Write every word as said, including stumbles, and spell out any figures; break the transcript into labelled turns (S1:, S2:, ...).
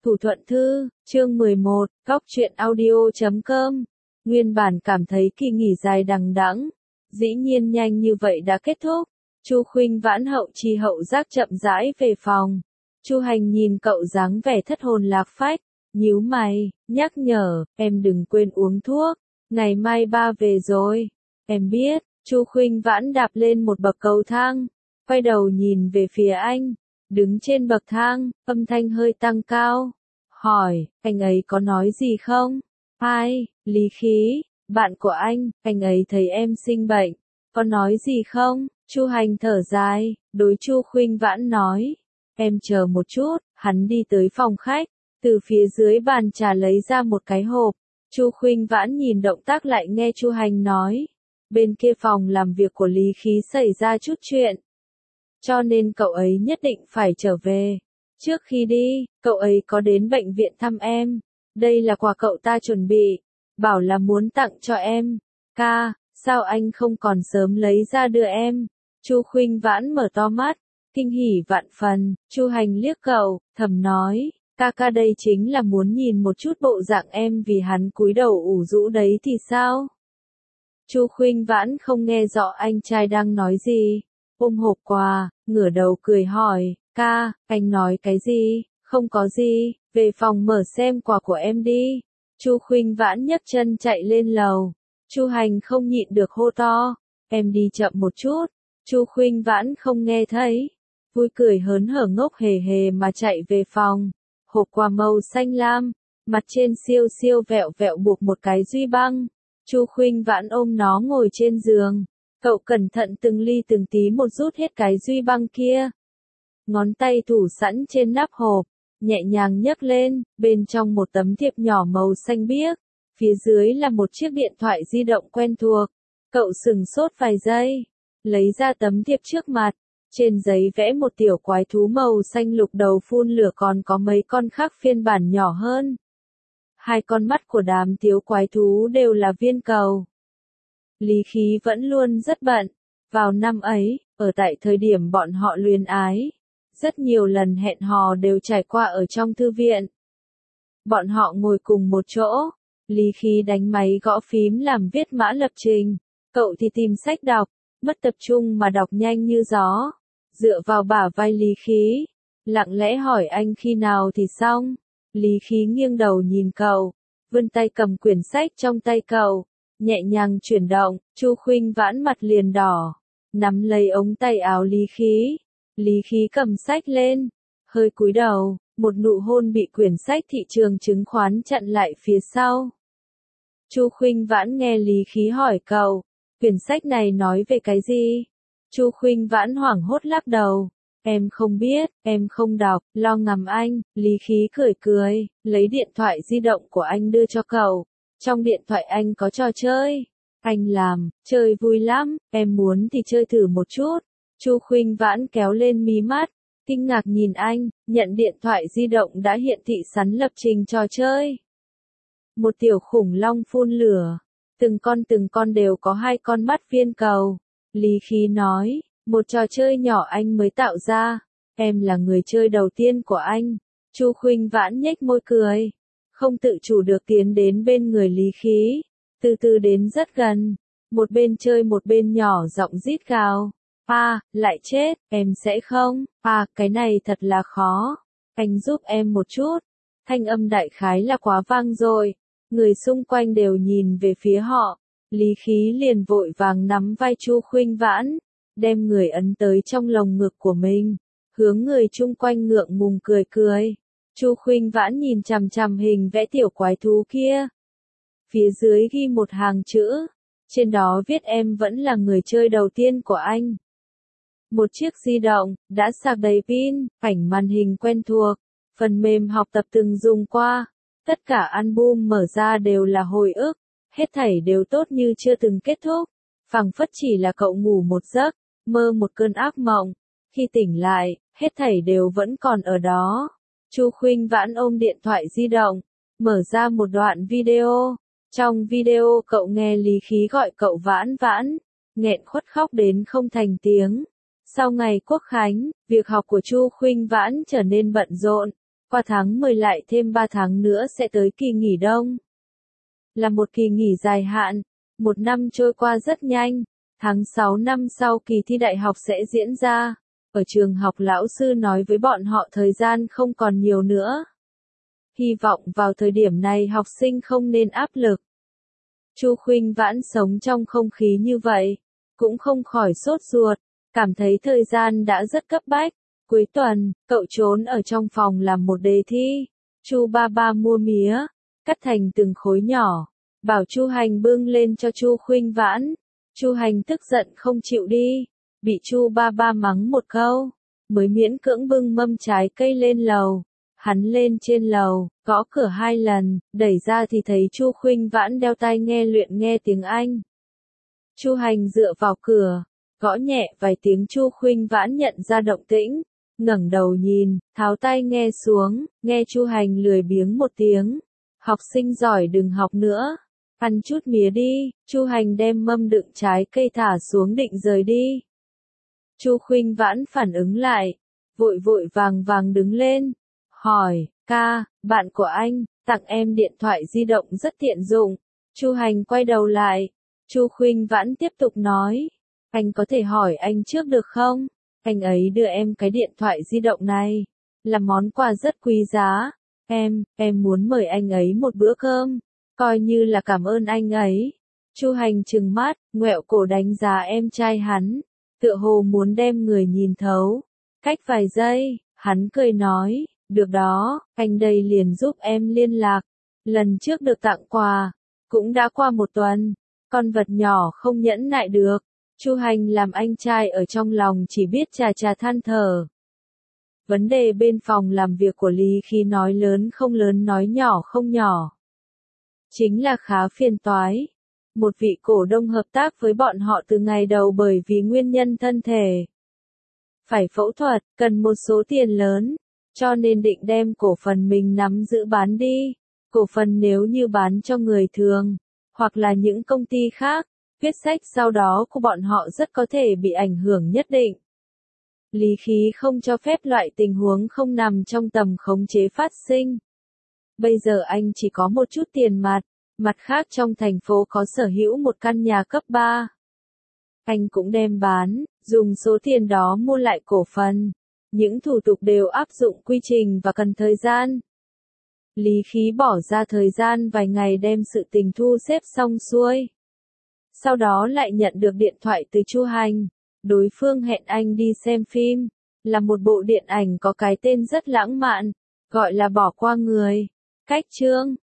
S1: Thủ Thuận Thư, chương mười một, góc truyện audio chấm com. Nguyên bản cảm thấy kỳ nghỉ dài đằng đẵng, dĩ nhiên nhanh như vậy đã kết thúc. Chu Khuynh Vãn hậu chi hậu giác chậm rãi về phòng. Chu Hành nhìn cậu dáng vẻ thất hồn lạc phách, nhíu mày, nhắc nhở, em đừng quên uống thuốc, ngày mai ba về rồi. Em biết. Chu Khuynh Vãn đạp lên một bậc cầu thang, quay đầu nhìn về phía anh, đứng trên bậc thang, âm thanh hơi tăng cao, hỏi, anh ấy có nói gì không? Ai, Lý Khí, bạn của anh, anh ấy thấy em sinh bệnh, có nói gì không? Chu Hành thở dài, đối Chu Khuynh Vãn nói, em chờ một chút. Hắn đi tới phòng khách, từ phía dưới bàn trà lấy ra một cái hộp. Chu Khuynh Vãn nhìn động tác lại nghe Chu Hành nói, bên kia phòng làm việc của Lý Khí xảy ra chút chuyện, cho nên cậu ấy nhất định phải trở về. Trước khi đi, cậu ấy có đến bệnh viện thăm em. Đây là quà cậu ta chuẩn bị, bảo là muốn tặng cho em. Ca, sao anh không còn sớm lấy ra đưa em? Chu Khuynh Vãn mở to mắt, kinh hỉ vạn phần. Chu Hành liếc cậu, thầm nói, ca ca đây chính là muốn nhìn một chút bộ dạng em vì hắn cúi đầu ủ rũ đấy thì sao? Chu Khuynh Vãn không nghe rõ anh trai đang nói gì, ôm hộp quà, ngửa đầu cười hỏi, ca, anh nói cái gì? Không có gì, về phòng mở xem quà của em đi. Chu Khuynh Vãn nhấc chân chạy lên lầu. Chu Hành không nhịn được hô to, em đi chậm một chút. Chu Khuynh Vãn không nghe thấy, vui cười hớn hở ngốc hề hề mà chạy về phòng. Hộp quà màu xanh lam, mặt trên siêu siêu vẹo vẹo buộc một cái duy băng. Chu Khuynh Vãn ôm nó ngồi trên giường, cậu cẩn thận từng ly từng tí một rút hết cái duy băng kia. Ngón tay thủ sẵn trên nắp hộp, nhẹ nhàng nhấc lên, bên trong một tấm thiệp nhỏ màu xanh biếc, phía dưới là một chiếc điện thoại di động quen thuộc. Cậu sừng sốt vài giây, lấy ra tấm thiệp trước mặt, trên giấy vẽ một tiểu quái thú màu xanh lục đầu phun lửa, còn có mấy con khác phiên bản nhỏ hơn. Hai con mắt của đám thiếu quái thú đều là viên cầu. Lý Khí vẫn luôn rất bận. Vào năm ấy, ở tại thời điểm bọn họ luyến ái, rất nhiều lần hẹn hò đều trải qua ở trong thư viện. Bọn họ ngồi cùng một chỗ, Lý Khí đánh máy gõ phím làm viết mã lập trình, cậu thì tìm sách đọc, mất tập trung mà đọc nhanh như gió. Dựa vào bả vai Lý Khí, lặng lẽ hỏi anh khi nào thì xong. Lý Khí nghiêng đầu nhìn cậu, vươn tay cầm quyển sách trong tay cậu, nhẹ nhàng chuyển động. Chu Khuynh Vãn mặt liền đỏ, nắm lấy ống tay áo Lý Khí. Lý Khí cầm sách lên, hơi cúi đầu, một nụ hôn bị quyển sách thị trường chứng khoán chặn lại phía sau. Chu Khuynh Vãn nghe Lý Khí hỏi cậu, quyển sách này nói về cái gì? Chu Khuynh Vãn hoảng hốt lắc đầu, em không biết, em không đọc, lo ngầm anh. Lý Khí cười cười, lấy điện thoại di động của anh đưa cho cậu. Trong điện thoại anh có trò chơi, anh làm, chơi vui lắm, em muốn thì chơi thử một chút. Chu Khuynh Vãn kéo lên mí mắt, kinh ngạc nhìn anh, nhận điện thoại di động đã hiện thị sẵn lập trình trò chơi. Một tiểu khủng long phun lửa, từng con từng con đều có hai con mắt viên cầu. Lý Khí nói, một trò chơi nhỏ anh mới tạo ra, em là người chơi đầu tiên của anh. Chu Khuynh Vãn nhếch môi cười, không tự chủ được tiến đến bên người Lý Khí, từ từ đến rất gần, một bên chơi một bên nhỏ giọng rít gào, à, lại chết, em sẽ không, à, cái này thật là khó, anh giúp em một chút. Thanh âm đại khái là quá vang rồi, người xung quanh đều nhìn về phía họ. Lý Khí liền vội vàng nắm vai Chu Khuynh Vãn, đem người ấn tới trong lồng ngực của mình, hướng người chung quanh ngượng ngùng cười cười. Chu Khuynh Vãn nhìn chằm chằm hình vẽ tiểu quái thú kia. Phía dưới ghi một hàng chữ, trên đó viết em vẫn là người chơi đầu tiên của anh. Một chiếc di động, đã sạc đầy pin, ảnh màn hình quen thuộc, phần mềm học tập từng dùng qua, tất cả album mở ra đều là hồi ức, hết thảy đều tốt như chưa từng kết thúc, phảng phất chỉ là cậu ngủ một giấc, mơ một cơn ác mộng, khi tỉnh lại, hết thảy đều vẫn còn ở đó. Chu Khuynh Vãn ôm điện thoại di động, mở ra một đoạn video. Trong video cậu nghe Lý Khí gọi cậu Vãn Vãn, nghẹn khuất khóc đến không thành tiếng. Sau ngày Quốc khánh, việc học của Chu Khuynh Vãn trở nên bận rộn, Qua tháng mười lại thêm ba tháng nữa sẽ tới kỳ nghỉ đông. Là một kỳ nghỉ dài hạn, một năm trôi qua rất nhanh, tháng sáu năm sau kỳ thi đại học sẽ diễn ra. Ở trường học lão sư nói với bọn họ thời gian không còn nhiều nữa. Hy vọng vào thời điểm này học sinh không nên áp lực. Chu Khuynh Vãn sống trong không khí như vậy, cũng không khỏi sốt ruột, cảm thấy thời gian đã rất cấp bách. Cuối tuần, cậu trốn ở trong phòng làm một đề thi. Chu ba ba mua mía, cắt thành từng khối nhỏ, bảo Chu Hành bưng lên cho Chu Khuynh Vãn. Chu Hành tức giận không chịu đi, bị Chu ba ba mắng một câu, mới miễn cưỡng bưng mâm trái cây lên lầu. Hắn lên trên lầu, gõ cửa hai lần, đẩy ra thì thấy Chu Khuynh Vãn đeo tai nghe luyện nghe tiếng Anh. Chu Hành dựa vào cửa, gõ nhẹ vài tiếng. Chu Khuynh Vãn nhận ra động tĩnh, ngẩng đầu nhìn, tháo tai nghe xuống, nghe Chu Hành lười biếng một tiếng. Học sinh giỏi đừng học nữa, ăn chút mía đi. Chu Hành đem mâm đựng trái cây thả xuống định rời đi. Chu Khuynh Vãn phản ứng lại, vội vội vàng vàng đứng lên, hỏi, ca, bạn của anh, tặng em điện thoại di động rất tiện dụng. Chu Hành quay đầu lại, Chu Khuynh Vãn tiếp tục nói, anh có thể hỏi anh trước được không? Anh ấy đưa em cái điện thoại di động này, là món quà rất quý giá. Em, em muốn mời anh ấy một bữa cơm, coi như là cảm ơn anh ấy. Chu Hành trừng mắt, ngoẹo cổ đánh giá em trai hắn, tựa hồ muốn đem người nhìn thấu. Cách vài giây, hắn cười nói, được đó, anh đây liền giúp em liên lạc. Lần trước được tặng quà, cũng đã qua một tuần, con vật nhỏ không nhẫn nại được. Chu Hành làm anh trai ở trong lòng chỉ biết chà chà than thở. Vấn đề bên phòng làm việc của Lý Khí nói lớn không lớn nói nhỏ không nhỏ. Chính là khá phiền toái. Một vị cổ đông hợp tác với bọn họ từ ngày đầu bởi vì nguyên nhân thân thể. Phải phẫu thuật, cần một số tiền lớn, cho nên định đem cổ phần mình nắm giữ bán đi. Cổ phần nếu như bán cho người thường, hoặc là những công ty khác, viết sách sau đó của bọn họ rất có thể bị ảnh hưởng nhất định. Lý Khí không cho phép loại tình huống không nằm trong tầm khống chế phát sinh. Bây giờ anh chỉ có một chút tiền mặt, mặt khác trong thành phố có sở hữu một căn nhà cấp ba. Anh cũng đem bán, dùng số tiền đó mua lại cổ phần. Những thủ tục đều áp dụng quy trình và cần thời gian. Lý Khí bỏ ra thời gian vài ngày đem sự tình thu xếp xong xuôi. Sau đó lại nhận được điện thoại từ Chu Hành. Đối phương hẹn anh đi xem phim, là một bộ điện ảnh có cái tên rất lãng mạn, gọi là Bỏ qua người. Cách chương